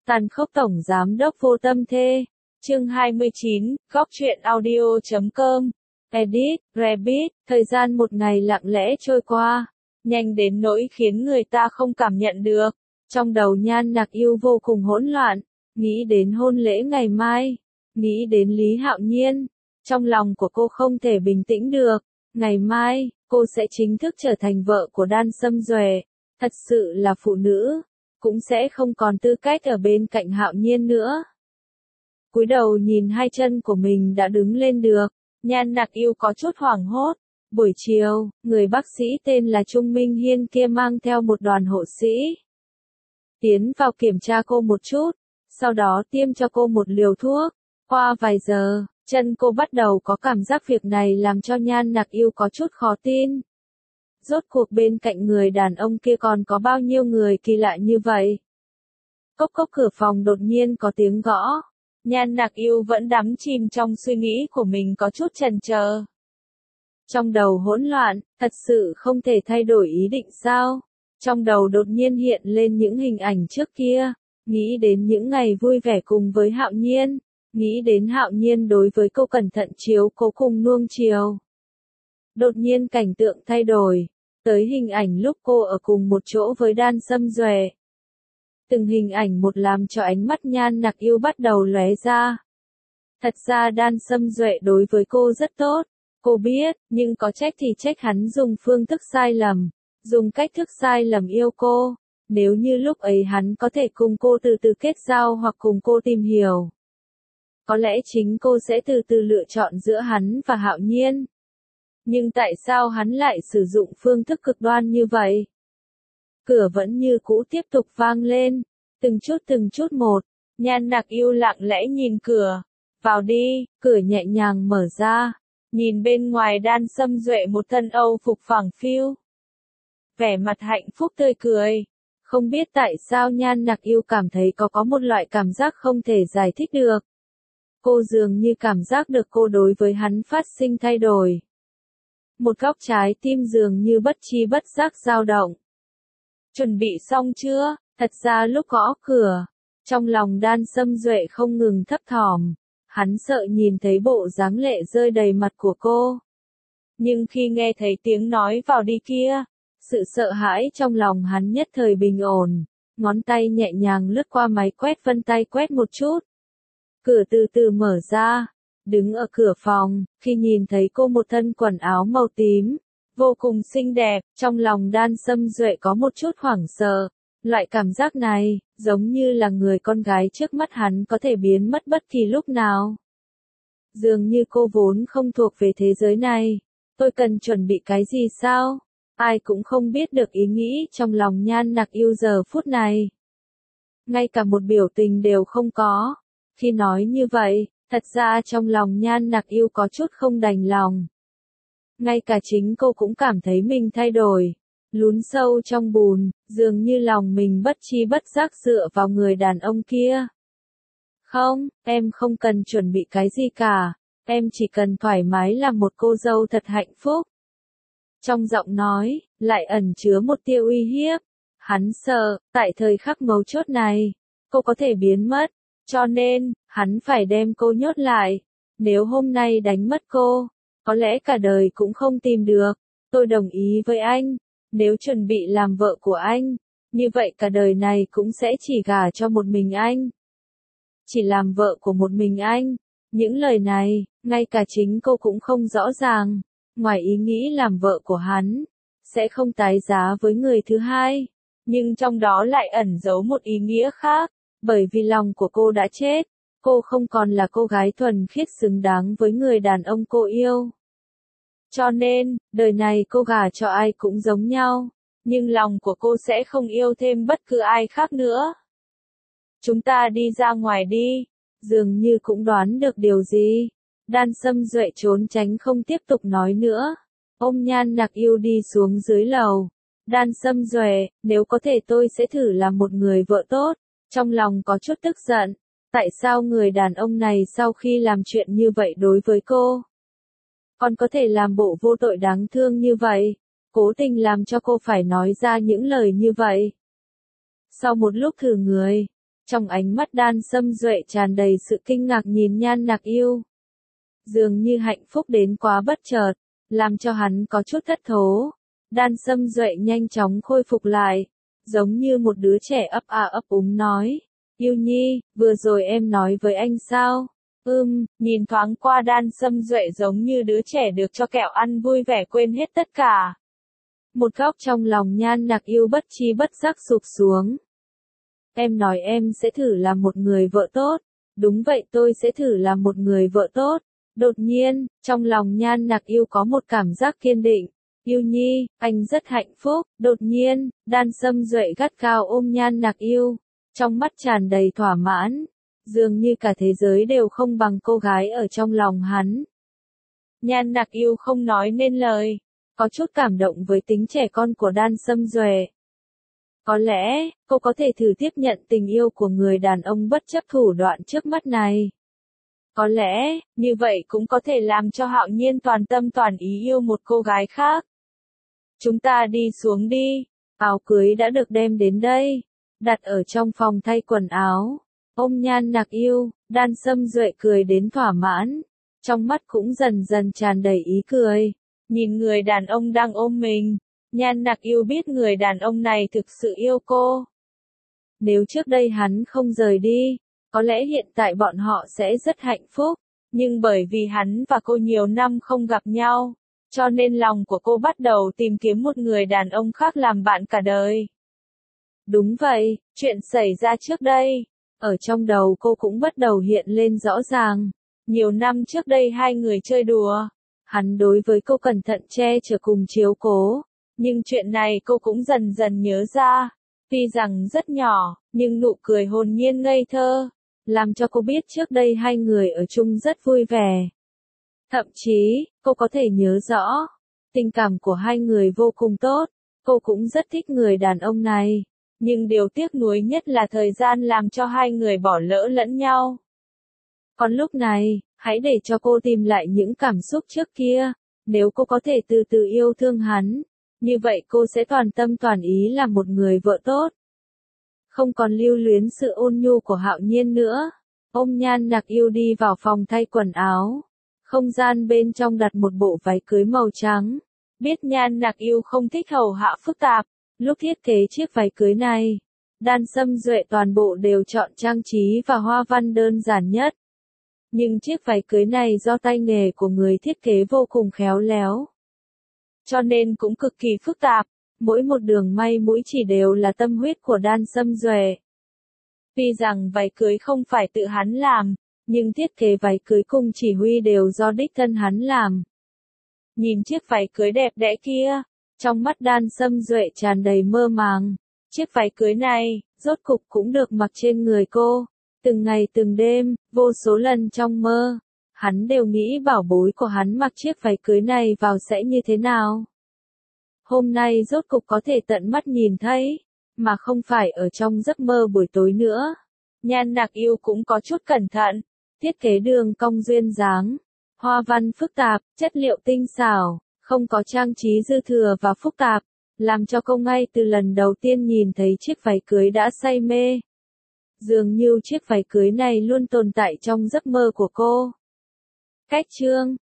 Tàn khốc tổng giám đốc vô tâm thê. Chương 29, góc truyện audio.com. Edit, Rabbit, thời gian một ngày lặng lẽ trôi qua, nhanh đến nỗi khiến người ta không cảm nhận được. Trong đầu Nhan Nặc Yêu vô cùng hỗn loạn, nghĩ đến hôn lễ ngày mai, nghĩ đến Lý Hạo Nhiên. Trong lòng của cô không thể bình tĩnh được, ngày mai, cô sẽ chính thức trở thành vợ của Đan Sâm Duệ, thật sự là phụ nữ, cũng sẽ không còn tư cách ở bên cạnh Hạo Nhiên nữa. Cúi đầu nhìn hai chân của mình đã đứng lên được, Nhan Nặc Yêu có chút hoảng hốt. Buổi chiều, người bác sĩ tên là Trung Minh Hiên kia mang theo một đoàn hộ sĩ tiến vào kiểm tra cô một chút, sau đó tiêm cho cô một liều thuốc. Qua vài giờ, chân cô bắt đầu có cảm giác, việc này làm cho Nhan Nặc Yêu có chút khó tin. Rốt cuộc bên cạnh người đàn ông kia còn có bao nhiêu người kỳ lạ như vậy? Cốc cốc, cửa phòng đột nhiên có tiếng gõ. Nhan Nặc Yêu vẫn đắm chìm trong suy nghĩ của mình, có chút chần chờ. Trong đầu hỗn loạn, thật sự không thể thay đổi ý định sao? Trong đầu đột nhiên hiện lên những hình ảnh trước kia, nghĩ đến những ngày vui vẻ cùng với Hạo Nhiên, nghĩ đến Hạo Nhiên đối với cô cẩn thận chiếu cố cùng nuông chiều. Đột nhiên cảnh tượng thay đổi, tới hình ảnh lúc cô ở cùng một chỗ với Đan Sâm Duệ. Từng hình ảnh một làm cho ánh mắt Nhan Nặc Yêu bắt đầu lóe ra. Thật ra Đan Sâm Duệ đối với cô rất tốt, cô biết, nhưng có trách thì trách hắn dùng phương thức sai lầm, dùng cách thức sai lầm yêu cô. Nếu như lúc ấy hắn có thể cùng cô từ từ kết giao hoặc cùng cô tìm hiểu, có lẽ chính cô sẽ từ từ lựa chọn giữa hắn và Hạo Nhiên. Nhưng tại sao hắn lại sử dụng phương thức cực đoan như vậy? Cửa vẫn như cũ tiếp tục vang lên, từng chút một. Nhan Nặc Yêu lặng lẽ nhìn cửa. Vào đi, cửa nhẹ nhàng mở ra. Nhìn bên ngoài Đan Sâm Duệ một thân Âu phục phẳng phiu, vẻ mặt hạnh phúc tươi cười. Không biết tại sao Nhan Nặc Yêu cảm thấy có một loại cảm giác không thể giải thích được. Cô dường như cảm giác được cô đối với hắn phát sinh thay đổi. Một góc trái tim dường như bất chi bất giác dao động. Chuẩn bị xong chưa? Thật ra lúc gõ cửa, trong lòng Đan Sâm Duệ không ngừng thấp thỏm. Hắn sợ nhìn thấy bộ dáng lệ rơi đầy mặt của cô. Nhưng khi nghe thấy tiếng nói vào đi kia, sự sợ hãi trong lòng hắn nhất thời bình ổn. Ngón tay nhẹ nhàng lướt qua máy quét vân tay quét một chút. Cửa từ từ mở ra. Đứng ở cửa phòng, khi nhìn thấy cô một thân quần áo màu tím, vô cùng xinh đẹp, trong lòng Đan Sâm Duệ có một chút hoảng sợ. Loại cảm giác này, giống như là người con gái trước mắt hắn có thể biến mất bất kỳ lúc nào. Dường như cô vốn không thuộc về thế giới này. Tôi cần chuẩn bị cái gì sao? Ai cũng không biết được ý nghĩ trong lòng Nhan Nặc Yêu giờ phút này. Ngay cả một biểu tình đều không có. Khi nói như vậy, thật ra trong lòng Nhan Nặc Yêu có chút không đành lòng. Ngay cả chính cô cũng cảm thấy mình thay đổi. Lún sâu trong bùn, dường như lòng mình bất chi bất giác dựa vào người đàn ông kia. Không, em không cần chuẩn bị cái gì cả, em chỉ cần thoải mái làm một cô dâu thật hạnh phúc. Trong giọng nói, lại ẩn chứa một tia uy hiếp. Hắn sợ, tại thời khắc mấu chốt này, cô có thể biến mất, cho nên, hắn phải đem cô nhốt lại. Nếu hôm nay đánh mất cô, có lẽ cả đời cũng không tìm được. Tôi đồng ý với anh. Nếu chuẩn bị làm vợ của anh, như vậy cả đời này cũng sẽ chỉ gả cho một mình anh. Chỉ làm vợ của một mình anh. Những lời này, ngay cả chính cô cũng không rõ ràng. Ngoài ý nghĩ làm vợ của hắn, sẽ không tái giá với người thứ hai. Nhưng trong đó lại ẩn giấu một ý nghĩa khác. Bởi vì lòng của cô đã chết, cô không còn là cô gái thuần khiết xứng đáng với người đàn ông cô yêu. Cho nên, đời này cô gả cho ai cũng giống nhau, nhưng lòng của cô sẽ không yêu thêm bất cứ ai khác nữa. Chúng ta đi ra ngoài đi. Dường như cũng đoán được điều gì. Đan Sâm Duệ trốn tránh không tiếp tục nói nữa. Ôm Nhan Nặc Yêu đi xuống dưới lầu. Đan Sâm Duệ, nếu có thể tôi sẽ thử làm một người vợ tốt. Trong lòng có chút tức giận. Tại sao người đàn ông này sau khi làm chuyện như vậy đối với cô, còn có thể làm bộ vô tội đáng thương như vậy, cố tình làm cho cô phải nói ra những lời như vậy. Sau một lúc thử người, Trong ánh mắt Đan Sâm Duệ tràn đầy sự kinh ngạc nhìn Nhan Nặc Yêu. Dường như hạnh phúc đến quá bất chợt, làm cho hắn có chút thất thố. Đan Sâm Duệ nhanh chóng khôi phục lại, giống như một đứa trẻ ấp úng nói. Yêu Nhi, vừa rồi em nói với anh sao? Nhìn thoáng qua Đan Sâm Duệ giống như đứa trẻ được cho kẹo ăn vui vẻ quên hết tất cả. Một góc trong lòng Nhan Nặc Yêu bất chi bất giác sụp xuống. Em nói em sẽ thử làm một người vợ tốt. Đúng vậy, tôi sẽ thử làm một người vợ tốt. Đột nhiên, trong lòng Nhan Nặc Yêu có một cảm giác kiên định. Yêu Nhi, anh rất hạnh phúc. Đột nhiên, Đan Sâm Duệ gắt gao ôm Nhan Nặc Yêu, trong mắt tràn đầy thỏa mãn. Dường như cả thế giới đều không bằng cô gái ở trong lòng hắn. Nhan Nặc Yêu không nói nên lời, có chút cảm động với tính trẻ con của Đan Sâm Duệ. Có lẽ, cô có thể thử tiếp nhận tình yêu của người đàn ông bất chấp thủ đoạn trước mắt này. Có lẽ, như vậy cũng có thể làm cho Hạo Nhiên toàn tâm toàn ý yêu một cô gái khác. Chúng ta đi xuống đi, áo cưới đã được đem đến đây, đặt ở trong phòng thay quần áo. Ôm Nhan Nặc Yêu, Đan Sâm Duệ cười đến thỏa mãn, trong mắt cũng dần dần tràn đầy ý cười. Nhìn người đàn ông đang ôm mình, Nhan Nặc Yêu biết người đàn ông này thực sự yêu cô. Nếu trước đây hắn không rời đi, có lẽ hiện tại bọn họ sẽ rất hạnh phúc, nhưng bởi vì hắn và cô nhiều năm không gặp nhau, cho nên lòng của cô bắt đầu tìm kiếm một người đàn ông khác làm bạn cả đời. Đúng vậy, chuyện xảy ra trước đây, ở trong đầu cô cũng bắt đầu hiện lên rõ ràng. Nhiều năm trước đây hai người chơi đùa, hắn đối với cô cẩn thận che chở cùng chiếu cố, nhưng chuyện này cô cũng dần dần nhớ ra. Tuy rằng rất nhỏ, nhưng nụ cười hồn nhiên ngây thơ, làm cho cô biết trước đây hai người ở chung rất vui vẻ. Thậm chí, cô có thể nhớ rõ, tình cảm của hai người vô cùng tốt, cô cũng rất thích người đàn ông này. Nhưng điều tiếc nuối nhất là thời gian làm cho hai người bỏ lỡ lẫn nhau. Còn lúc này, hãy để cho cô tìm lại những cảm xúc trước kia. Nếu cô có thể từ từ yêu thương hắn, như vậy cô sẽ toàn tâm toàn ý làm một người vợ tốt. Không còn lưu luyến sự ôn nhu của Hạo Nhiên nữa. Ôm Nhan Nặc Yêu đi vào phòng thay quần áo. Không gian bên trong đặt một bộ váy cưới màu trắng. Biết Nhan Nặc Yêu không thích hầu hạ phức tạp. Lúc thiết kế chiếc váy cưới này, Đan Sâm Duệ toàn bộ đều chọn trang trí và hoa văn đơn giản nhất. Nhưng chiếc váy cưới này do tay nghề của người thiết kế vô cùng khéo léo, cho nên cũng cực kỳ phức tạp, mỗi một đường may mũi chỉ đều là tâm huyết của Đan Sâm Duệ. Tuy rằng váy cưới không phải tự hắn làm, nhưng thiết kế váy cưới cùng chỉ huy đều do đích thân hắn làm. Nhìn chiếc váy cưới đẹp đẽ kia, trong mắt Đan Sâm Duệ tràn đầy mơ màng. Chiếc váy cưới này, rốt cục cũng được mặc trên người cô. Từng ngày từng đêm, vô số lần trong mơ, hắn đều nghĩ bảo bối của hắn mặc chiếc váy cưới này vào sẽ như thế nào. Hôm nay rốt cục có thể tận mắt nhìn thấy, mà không phải ở trong giấc mơ buổi tối nữa. Nhan Nặc Yêu cũng có chút cẩn thận, thiết kế đường cong duyên dáng, hoa văn phức tạp, chất liệu tinh xảo, không có trang trí dư thừa và phức tạp, làm cho cô ngay từ lần đầu tiên nhìn thấy chiếc váy cưới đã say mê. Dường như chiếc váy cưới này luôn tồn tại trong giấc mơ của cô. Cách chương